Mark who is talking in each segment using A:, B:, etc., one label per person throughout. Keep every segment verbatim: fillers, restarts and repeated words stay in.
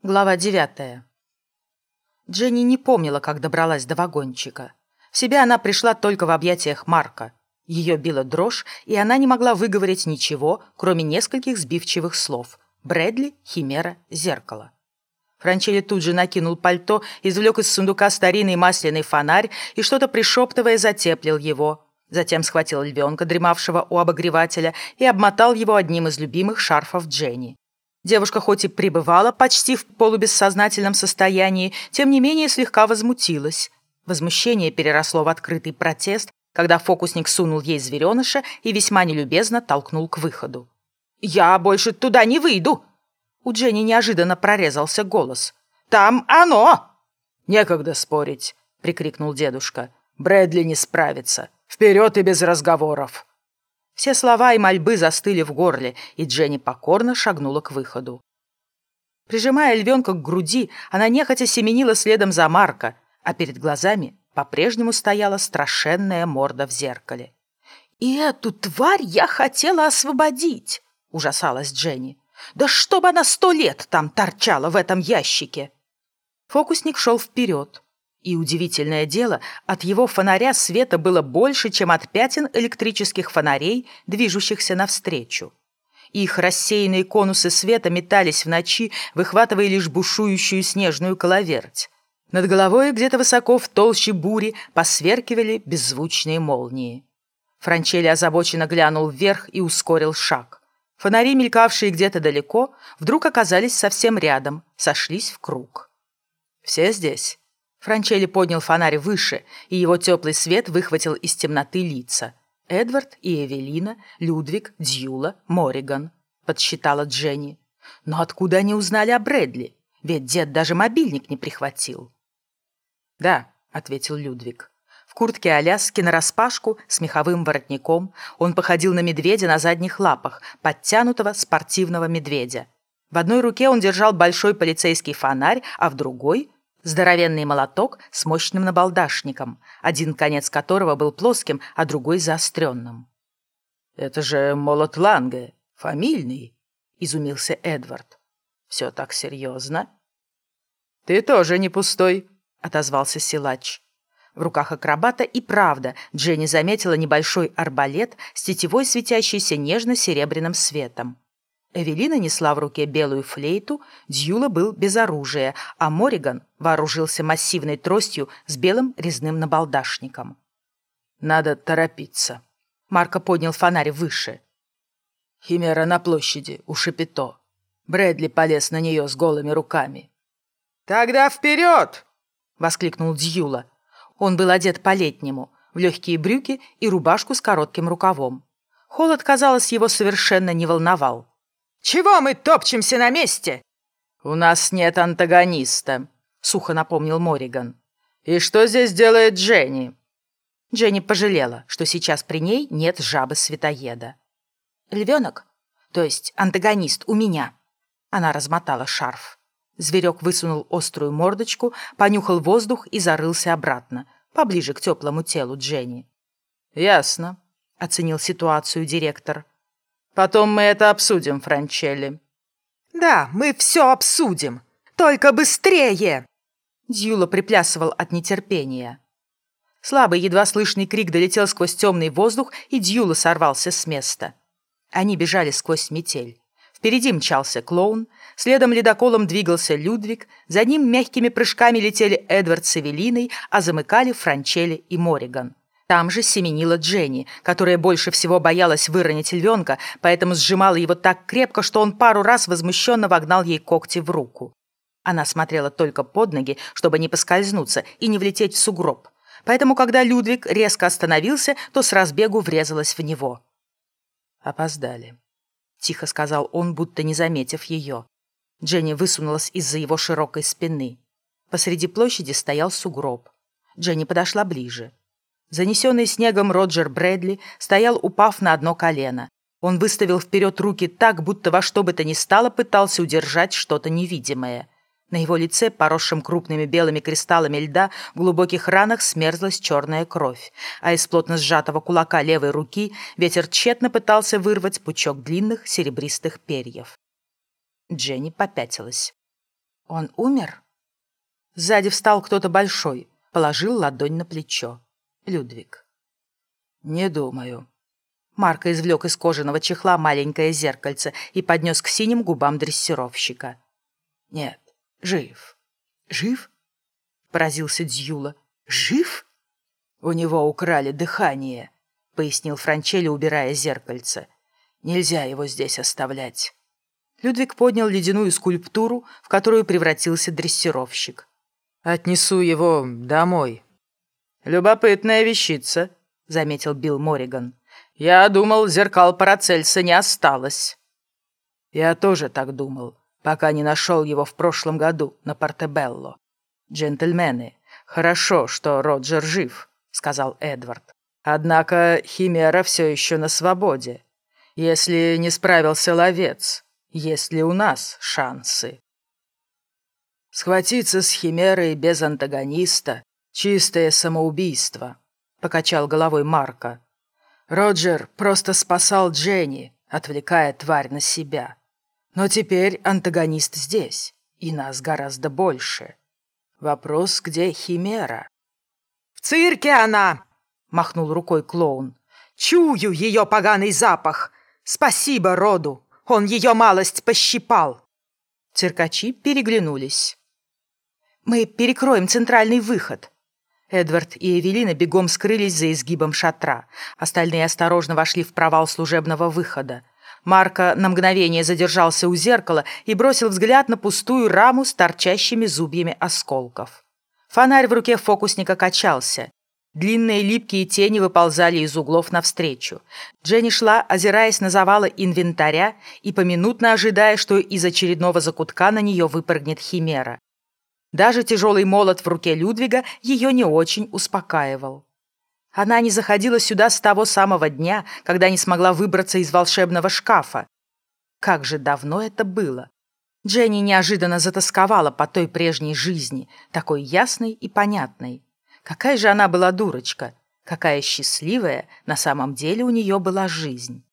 A: Глава девятая. Дженни не помнила, как добралась до вагончика. В себя она пришла только в объятиях Марка. Ее била дрожь, и она не могла выговорить ничего, кроме нескольких сбивчивых слов. Брэдли, химера, зеркало. Франчелли тут же накинул пальто, извлек из сундука старинный масляный фонарь и, что-то пришептывая, затеплил его. Затем схватил львенка, дремавшего у обогревателя, и обмотал его одним из любимых шарфов Дженни. Девушка хоть и пребывала почти в полубессознательном состоянии, тем не менее слегка возмутилась. Возмущение переросло в открытый протест, когда фокусник сунул ей звереныша и весьма нелюбезно толкнул к выходу. «Я больше туда не выйду!» У Дженни неожиданно прорезался голос. «Там оно!»
B: «Некогда спорить!» — прикрикнул дедушка. «Брэдли не справится! Вперед и без разговоров!»
A: Все слова и мольбы застыли в горле, и Дженни покорно шагнула к выходу. Прижимая львенка к груди, она нехотя семенила следом за Марко, а перед глазами по-прежнему стояла страшенная морда в зеркале. «И эту тварь я хотела освободить!» — ужасалась Дженни. «Да чтобы она сто лет там торчала в этом ящике!» Фокусник шел вперед. И, удивительное дело, от его фонаря света было больше, чем от пятен электрических фонарей, движущихся навстречу. Их рассеянные конусы света метались в ночи, выхватывая лишь бушующую снежную коловерть. Над головой, где-то высоко в толще бури, посверкивали беззвучные молнии. Франчелли озабоченно глянул вверх и ускорил шаг. Фонари, мелькавшие где-то далеко, вдруг оказались совсем рядом, сошлись в круг. «Все здесь?» Франчелли поднял фонарь выше, и его теплый свет выхватил из темноты лица. Эдвард и Эвелина, Людвиг, Дьюла, Морриган, подсчитала Дженни. Но откуда они узнали о Брэдли? Ведь дед даже мобильник не прихватил. «Да», — ответил Людвиг. В куртке Аляски нараспашку с меховым воротником он походил на медведя на задних лапах, подтянутого спортивного медведя. В одной руке он держал большой полицейский фонарь, а в другой — здоровенный молоток с мощным набалдашником, один конец которого был плоским, а другой заостренным.
B: «Это же молот Ланге, фамильный», — изумился Эдвард.
A: «Все так серьезно?»
B: «Ты тоже не пустой», — отозвался силач.
A: В руках акробата и правда Дженни заметила небольшой арбалет с тетивой, светящейся нежно-серебряным светом. Эвелина несла в руке белую флейту, Дьюла был без оружия, а Морриган вооружился массивной тростью с белым резным набалдашником.
B: «Надо торопиться».
A: Марко поднял фонарь выше.
B: «Химера на площади, у Шапито. Брэдли полез на нее с голыми руками».
C: «Тогда вперед!»
A: — воскликнул Дьюла. Он был одет по-летнему, в легкие брюки и рубашку с коротким рукавом. Холод, казалось, его совершенно не волновал.
C: «Чего мы топчемся на месте?»
B: «У нас нет антагониста», — сухо напомнил Морриган. «И что здесь делает Дженни?»
A: Дженни пожалела, что сейчас при ней нет жабы-светоеда. «Львенок, то есть антагонист, у меня». Она размотала шарф. Зверек высунул острую мордочку, понюхал воздух и зарылся обратно, поближе к теплому телу Дженни.
B: «Ясно», — оценил ситуацию директор. «Потом мы это обсудим, Франчелли».
C: «Да, мы все обсудим. Только быстрее!»
A: Дьюла приплясывал от нетерпения. Слабый, едва слышный крик долетел сквозь темный воздух, и Дьюла сорвался с места. Они бежали сквозь метель. Впереди мчался клоун, следом ледоколом двигался Людвиг, за ним мягкими прыжками летели Эдвард с Эвелиной, а замыкали Франчелли и Морриган. Там же семенила Дженни, которая больше всего боялась выронить львенка, поэтому сжимала его так крепко, что он пару раз возмущенно вогнал ей когти в руку. Она смотрела только под ноги, чтобы не поскользнуться и не влететь в сугроб. Поэтому, когда Людвиг резко остановился, то с разбегу врезалась в него.
B: «Опоздали», —
A: тихо сказал он, будто не заметив ее. Дженни высунулась из-за его широкой спины. Посреди площади стоял сугроб. Дженни подошла ближе. Занесенный снегом Роджер Брэдли стоял, упав на одно колено. Он выставил вперед руки так, будто во что бы то ни стало пытался удержать что-то невидимое. На его лице, поросшем крупными белыми кристаллами льда, в глубоких ранах смерзлась черная кровь, а из плотно сжатого кулака левой руки ветер тщетно пытался вырвать пучок длинных серебристых перьев. Дженни попятилась. Он умер? Сзади встал кто-то большой, положил ладонь на плечо. Людвиг.
B: Не думаю.
A: Марко извлек из кожаного чехла маленькое зеркальце и поднес к синим губам дрессировщика.
B: Нет, жив.
A: Жив? Поразился Дьюла. Жив?
B: У него украли дыхание, пояснил Франчелли, убирая зеркальце. Нельзя его здесь оставлять.
A: Людвиг поднял ледяную скульптуру, в которую превратился дрессировщик.
B: «Отнесу его домой».
A: «Любопытная вещица», — заметил Билл Морриган. «Я думал, зеркал Парацельса не осталось».
B: «Я тоже так думал, пока не нашел его в прошлом году на Портебелло. Джентльмены, хорошо, что Роджер жив», — сказал Эдвард. «Однако Химера все еще на свободе. Если не справился ловец, есть ли у нас шансы?» «Схватиться с Химерой без антагониста — чистое самоубийство», — покачал головой Марко. «Роджер просто спасал Дженни, отвлекая тварь на себя. Но теперь антагонист здесь, и нас гораздо больше. Вопрос, где Химера?»
C: «В цирке она!» — махнул рукой клоун. «Чую ее поганый запах! Спасибо Роду! Он ее малость пощипал!»
A: Циркачи переглянулись. «Мы перекроем центральный выход». Эдвард и Эвелина бегом скрылись за изгибом шатра. Остальные осторожно вошли в провал служебного выхода. Марко на мгновение задержался у зеркала и бросил взгляд на пустую раму с торчащими зубьями осколков. Фонарь в руке фокусника качался. Длинные липкие тени выползали из углов навстречу. Дженни шла, озираясь на завалы инвентаря и поминутно ожидая, что из очередного закутка на нее выпрыгнет Химера. Даже тяжелый молот в руке Людвига ее не очень успокаивал. Она не заходила сюда с того самого дня, когда не смогла выбраться из волшебного шкафа. Как же давно это было! Дженни неожиданно затосковала по той прежней жизни, такой ясной и понятной. Какая же она была дурочка! Какая счастливая на самом деле у нее была жизнь!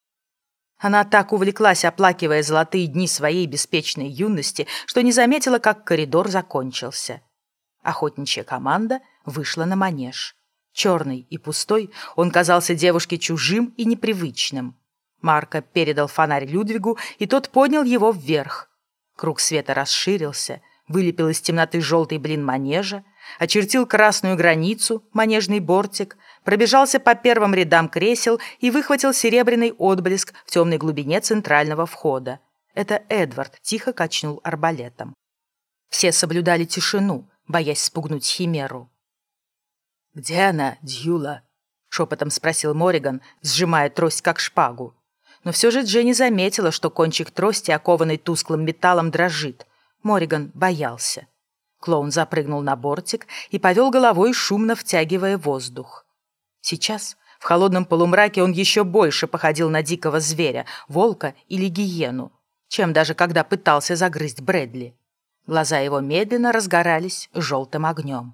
A: Она так увлеклась, оплакивая золотые дни своей беспечной юности, что не заметила, как коридор закончился. Охотничья команда вышла на манеж. Черный и пустой, он казался девушке чужим и непривычным. Марко передал фонарь Людвигу, и тот поднял его вверх. Круг света расширился, вылепил из темноты желтый блин манежа, очертил красную границу, манежный бортик, пробежался по первым рядам кресел и выхватил серебряный отблеск в темной глубине центрального входа. Это Эдвард тихо качнул арбалетом. Все соблюдали тишину, боясь спугнуть Химеру.
B: «Где она, Дьюла?» — шепотом спросил Морриган, сжимая трость как шпагу. Но все же Дженни заметила, что кончик трости, окованный тусклым металлом, дрожит. Морриган боялся. Клоун запрыгнул на бортик и повел головой, шумно втягивая воздух. Сейчас, в холодном полумраке, он еще больше походил на дикого зверя, волка или гиену, чем даже когда пытался загрызть Брэдли. Глаза его медленно разгорались желтым огнем.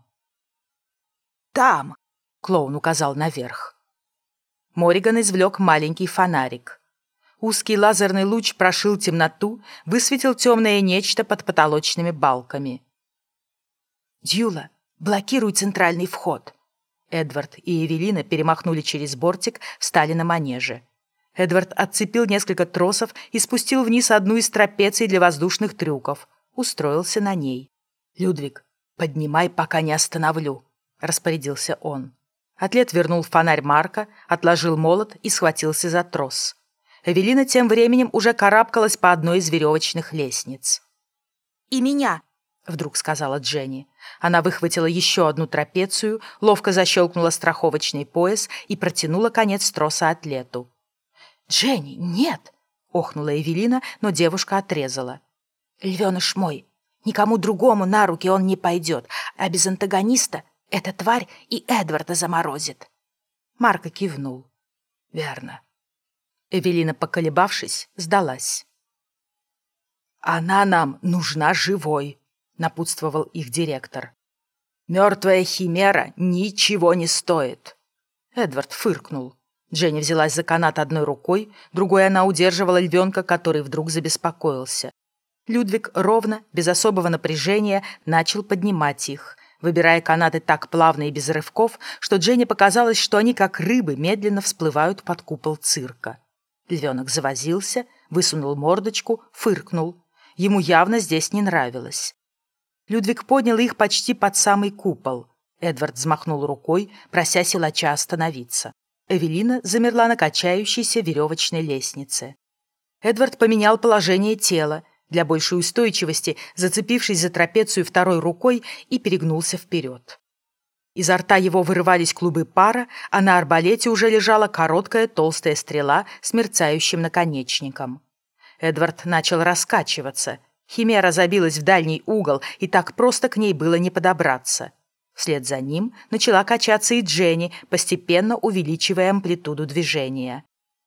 B: «Там!» — клоун указал наверх. Морриган извлек маленький фонарик. Узкий лазерный луч прошил темноту, высветил темное нечто под потолочными балками. «Дьюла, блокируй центральный вход!» Эдвард и Эвелина перемахнули через бортик, встали на манеже. Эдвард отцепил несколько тросов и спустил вниз одну из трапеций для воздушных трюков. Устроился на ней. «Людвиг, поднимай, пока не остановлю», — распорядился он. Атлет вернул фонарь Марка, отложил молот и схватился за трос. Эвелина тем временем уже карабкалась по одной из веревочных лестниц. «И меня!» — вдруг сказала Дженни. Она выхватила еще одну трапецию, ловко защелкнула страховочный пояс и протянула конец троса атлету. «Дженни, нет!» — охнула Эвелина, но девушка отрезала. «Львеныш мой, никому другому на руки он не пойдет, а без антагониста эта тварь и Эдварда заморозит». Марко кивнул. «Верно». Эвелина, поколебавшись, сдалась. «Она нам нужна живой», — напутствовал их директор. «Мертвая химера ничего не стоит». Эдвард фыркнул. Дженни взялась за канат одной рукой, другой она удерживала львенка, который вдруг забеспокоился.
A: Людвиг ровно, без особого напряжения, начал поднимать их, выбирая канаты так плавно и без рывков, что Дженни показалось, что они, как рыбы, медленно всплывают под купол цирка. Львенок завозился, высунул мордочку, фыркнул. Ему явно здесь не нравилось. Людвиг поднял их почти под самый купол. Эдвард взмахнул рукой, прося силача остановиться. Эвелина замерла на качающейся веревочной лестнице. Эдвард поменял положение тела, для большей устойчивости, зацепившись за трапецию второй рукой, и перегнулся вперед. Изо рта его вырывались клубы пара, а на арбалете уже лежала короткая толстая стрела с мерцающим наконечником. Эдвард начал раскачиваться. Химера забилась в дальний угол, и так просто к ней было не подобраться. Вслед за ним начала качаться и Дженни, постепенно увеличивая амплитуду движения.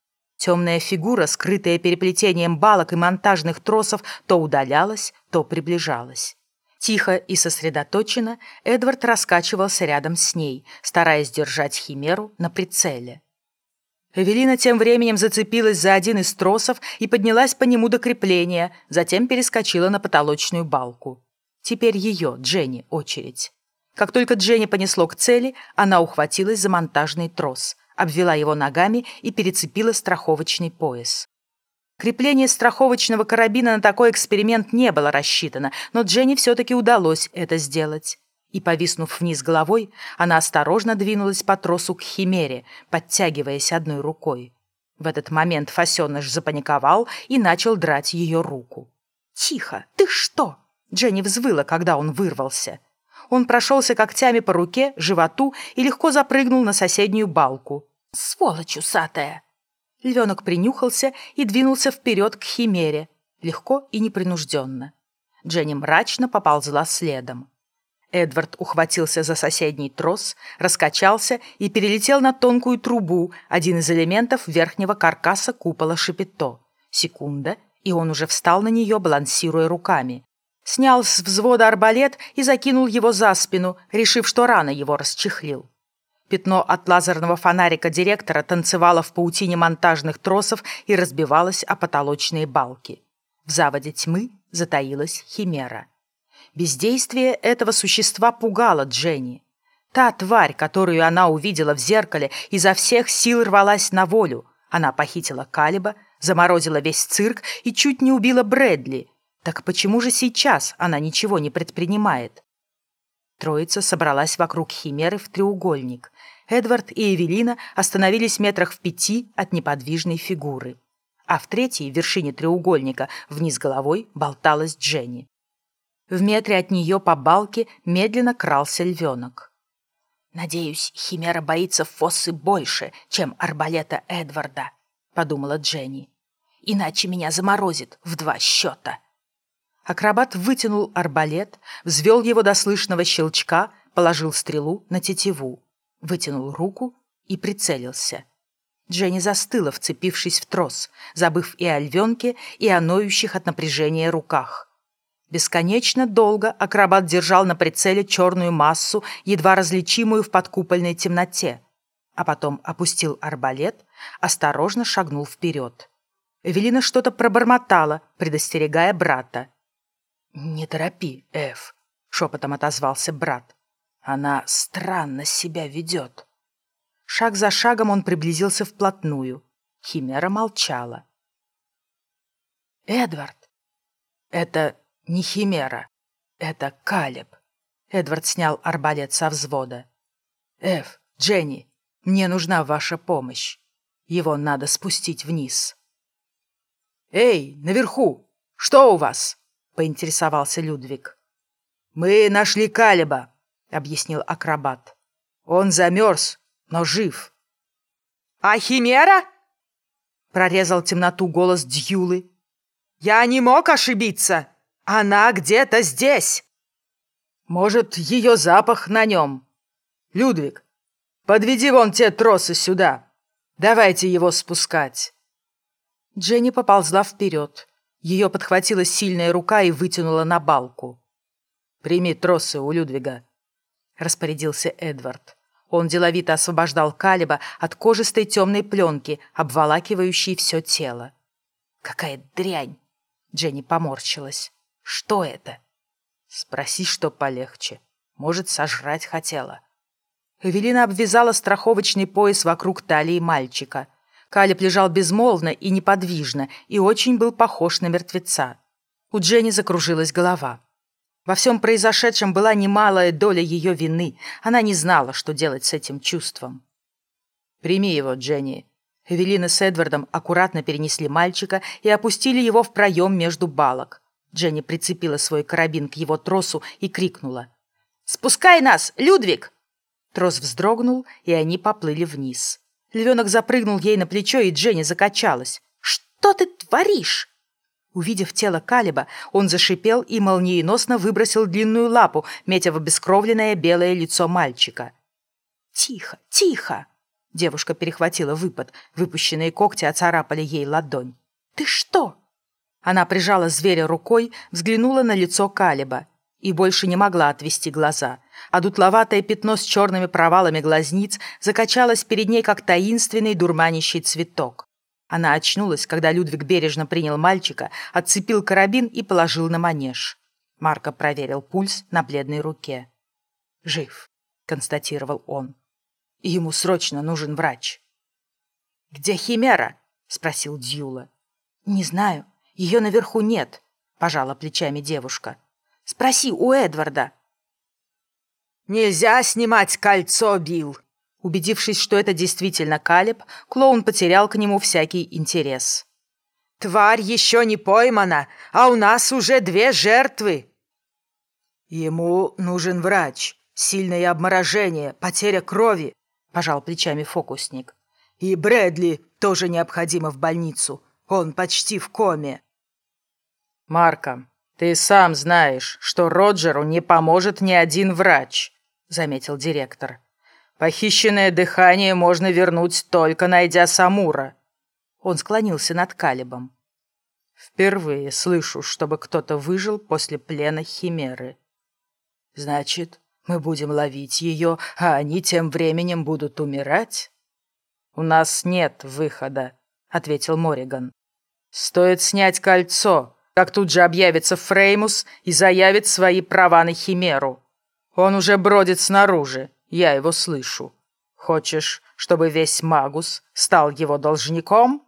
A: Темная фигура, скрытая переплетением балок и монтажных тросов, то удалялась, то приближалась. Тихо и сосредоточенно Эдвард раскачивался рядом с ней, стараясь держать химеру на прицеле. Эвелина тем временем зацепилась за один из тросов и поднялась по нему до крепления, затем перескочила на потолочную балку. Теперь ее, Дженни, очередь. Как только Дженни понесло к цели, она ухватилась за монтажный трос, обвела его ногами и перецепила страховочный пояс. Крепление страховочного карабина на такой эксперимент не было рассчитано, но Дженни все-таки удалось это сделать. И, повиснув вниз головой, она осторожно двинулась по тросу к химере, подтягиваясь одной рукой. В этот момент фасеныш запаниковал и начал драть ее руку. «Тихо! Ты что?» Дженни взвыла, когда он вырвался. Он прошелся когтями по руке, животу и легко запрыгнул на соседнюю балку. «Сволочь усатая!» Львенок принюхался и двинулся вперед к химере, легко и непринужденно. Дженни мрачно поползла следом. Эдвард ухватился за соседний трос, раскачался и перелетел на тонкую трубу, один из элементов верхнего каркаса купола Шапито. Секунда, и он уже встал на нее, балансируя руками. Снял с взвода арбалет и закинул его за спину, решив, что рано его расчехлил. Пятно от лазерного фонарика директора танцевало в паутине монтажных тросов и разбивалось о потолочные балки. В заводе тьмы затаилась химера. Бездействие этого существа пугало Дженни. Та тварь, которую она увидела в зеркале, изо всех сил рвалась на волю. Она похитила Калеба, заморозила весь цирк и чуть не убила Брэдли. Так почему же сейчас она ничего не предпринимает? Троица собралась вокруг химеры в треугольник. Эдвард и Эвелина остановились метрах в пяти от неподвижной фигуры. А в третьей, вершине треугольника, вниз головой болталась Дженни. В метре от нее по балке медленно крался львенок. «Надеюсь, химера боится Фоссы больше, чем арбалета Эдварда», — подумала Дженни. «Иначе меня заморозит в два счета». Акробат вытянул арбалет, взвел его до слышного щелчка, положил стрелу на тетиву, вытянул руку и прицелился. Дженни застыла, вцепившись в трос, забыв и о львенке, и о ноющих от напряжения руках. Бесконечно долго акробат держал на прицеле черную массу, едва различимую в подкупольной темноте, а потом опустил арбалет, осторожно шагнул вперед. Эвелина что-то пробормотала, предостерегая брата. «Не торопи, Эв», — шепотом отозвался брат. «Она странно себя ведет». Шаг за шагом он приблизился вплотную. Химера молчала. «Эдвард, это не химера, это Калеб». Эдвард снял арбалет со взвода. «Эв, Дженни, мне нужна ваша помощь. Его надо спустить вниз». «Эй, наверху, что у вас?» — поинтересовался Людвиг. «Мы нашли Калеба», — объяснил акробат. «Он замерз, но жив».
C: «А химера?» — прорезал темноту голос Дьюлы. «Я не мог ошибиться. Она где-то здесь».
B: «Может, ее запах на нем? Людвиг, подведи вон те тросы сюда. Давайте его спускать». Дженни поползла вперед. Ее подхватила сильная рука и вытянула на балку. «Прими тросы у Людвига», — распорядился Эдвард. Он деловито освобождал Калеба от кожистой темной пленки, обволакивающей все тело. «Какая дрянь!» Дженни поморщилась. «Что это?» «Спроси, что полегче. Может, сожрать хотела». Эвелина обвязала страховочный пояс вокруг талии мальчика. Калеб лежал безмолвно и неподвижно и очень был похож на мертвеца. У Дженни закружилась голова. Во всем произошедшем была немалая доля ее вины. Она не знала, что делать с этим чувством. «Прими его, Дженни». Эвелина с Эдвардом аккуратно перенесли мальчика и опустили его в проем между балок. Дженни прицепила свой карабин к его тросу и крикнула: «Спускай нас, Людвиг!» Трос вздрогнул, и они поплыли вниз. Львенок запрыгнул ей на плечо, и Дженни закачалась. «Что ты творишь?» Увидев тело Калеба, он зашипел и молниеносно выбросил длинную лапу, метя в обескровленное белое лицо мальчика. «Тихо, тихо!» Девушка перехватила выпад. Выпущенные когти оцарапали ей ладонь. «Ты что?» Она прижала зверя рукой, взглянула на лицо Калеба и больше не могла отвести глаза, а дутловатое пятно с черными провалами глазниц закачалось перед ней, как таинственный дурманящий цветок. Она очнулась, когда Людвиг бережно принял мальчика, отцепил карабин и положил на манеж. Марко проверил пульс на бледной руке. «Жив», — констатировал он. «И ему срочно нужен врач». «Где Химера?» — спросил Дьюла. «Не знаю. Ее наверху нет», — пожала плечами девушка. «Спроси у Эдварда».
C: «Нельзя снимать кольцо, Билл!»
B: Убедившись, что это действительно Калеб, клоун потерял к нему всякий интерес.
C: «Тварь еще не поймана, а у нас уже две жертвы!» «Ему нужен врач. Сильное обморожение, потеря крови», — пожал плечами фокусник. «И Брэдли тоже необходимо в больницу. Он почти в коме».
A: «Марко, ты сам знаешь, что Роджеру не поможет ни один врач», — заметил директор. «Похищенное дыхание можно вернуть, только найдя Самура».
B: Он склонился над Калебом.
A: «Впервые слышу, чтобы кто-то выжил после плена Химеры».
B: «Значит, мы будем ловить ее, а они тем временем будут умирать?»
A: «У нас нет выхода», — ответил Морриган. «Стоит снять кольцо, как тут же объявится Фреймус и заявит свои права на Химеру. Он уже бродит снаружи, я его слышу. Хочешь, чтобы весь Магус стал его должником?»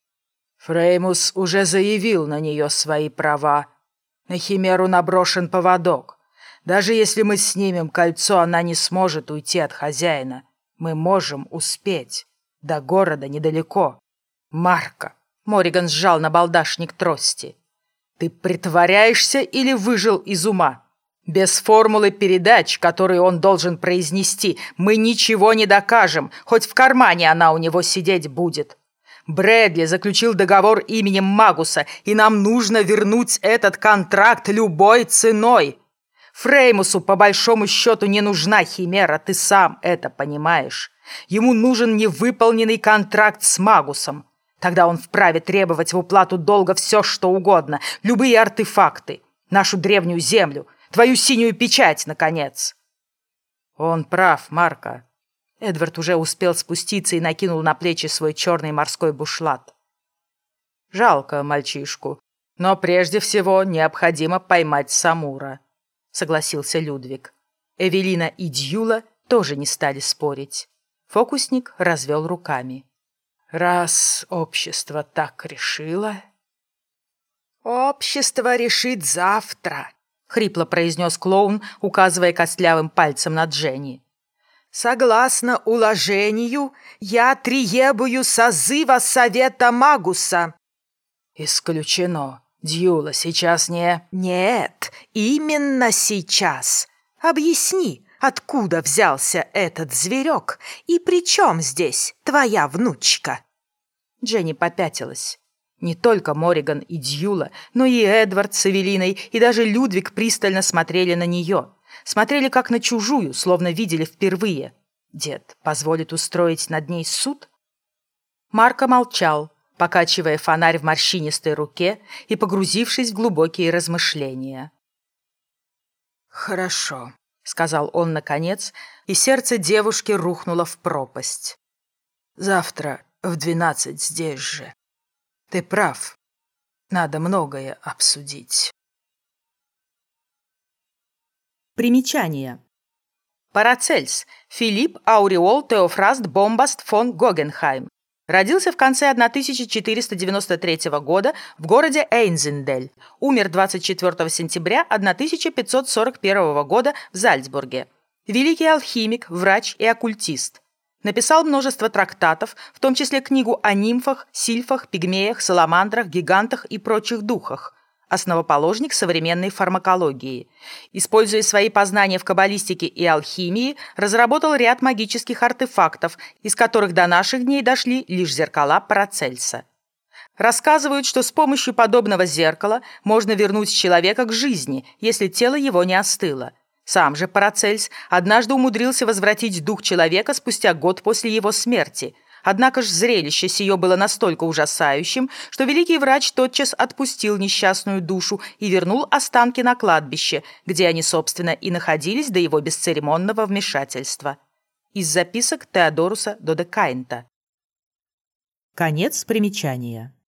B: Фреймус уже заявил на нее свои права. На Химеру наброшен поводок. Даже если мы снимем кольцо, она не сможет уйти от хозяина. Мы можем успеть. До города недалеко. Марко.
A: Морриган сжал набалдашник трости. «Ты притворяешься или выжил из ума? Без формулы передач, которую он должен произнести, мы ничего не докажем, хоть в кармане она у него сидеть будет. Брэдли заключил договор именем Магуса, и нам нужно вернуть этот контракт любой ценой. Фреймусу, по большому счету, не нужна Химера, ты сам это понимаешь. Ему нужен невыполненный контракт с Магусом. Тогда он вправе требовать в уплату долга все, что угодно, любые артефакты, нашу древнюю землю, твою синюю печать, наконец».
B: «Он прав, Марко». Эдвард уже успел спуститься и накинул на плечи свой черный морской бушлат.
A: «Жалко мальчишку, но прежде всего необходимо поймать Самура», — согласился Людвиг.
B: Эвелина и Дьюла тоже не стали спорить. Фокусник развел руками. «Раз общество так решило...»
C: «Общество решит завтра», —
B: хрипло произнес клоун, указывая костлявым пальцем на Дженни.
C: «Согласно уложению, я требую созыва Совета Магуса».
B: «Исключено. Дьюла, сейчас не...»
C: «Нет, именно сейчас. Объясни, откуда взялся этот зверек и при чем здесь твоя внучка?»
B: Дженни попятилась. Не только Морриган и Дьюла, но и Эдвард с Эвелиной и даже Людвиг пристально смотрели на нее. Смотрели как на чужую, словно видели впервые. Дед позволит устроить над ней суд? Марко молчал, покачивая фонарь в морщинистой руке и погрузившись в глубокие размышления.
C: «Хорошо»,
B: — сказал он наконец, и сердце девушки рухнуло в пропасть. «Завтра в двенадцать здесь же. Ты прав.
C: Надо многое обсудить.
B: Примечание.
A: Парацельс. Филипп Ауреол Теофраст Бомбаст фон Гогенхайм. Родился в конце тысяча четыреста девяносто третьего года в городе Эйнзендель. Умер двадцать четвёртого сентября тысяча пятьсот сорок первого года в Зальцбурге. Великий алхимик, врач и оккультист. Написал множество трактатов, в том числе книгу о нимфах, сильфах, пигмеях, саламандрах, гигантах и прочих духах. Основоположник современной фармакологии. Используя свои познания в каббалистике и алхимии, разработал ряд магических артефактов, из которых до наших дней дошли лишь зеркала Парацельса. Рассказывают, что с помощью подобного зеркала можно вернуть человека к жизни, если тело его не остыло. Сам же Парацельс однажды умудрился возвратить дух человека спустя год после его смерти. Однако ж зрелище сие было настолько ужасающим, что великий врач тотчас отпустил несчастную душу и вернул останки на кладбище, где они, собственно, и находились до его бесцеремонного вмешательства. Из записок Теодоруса Додекаинта.
B: Конец примечания.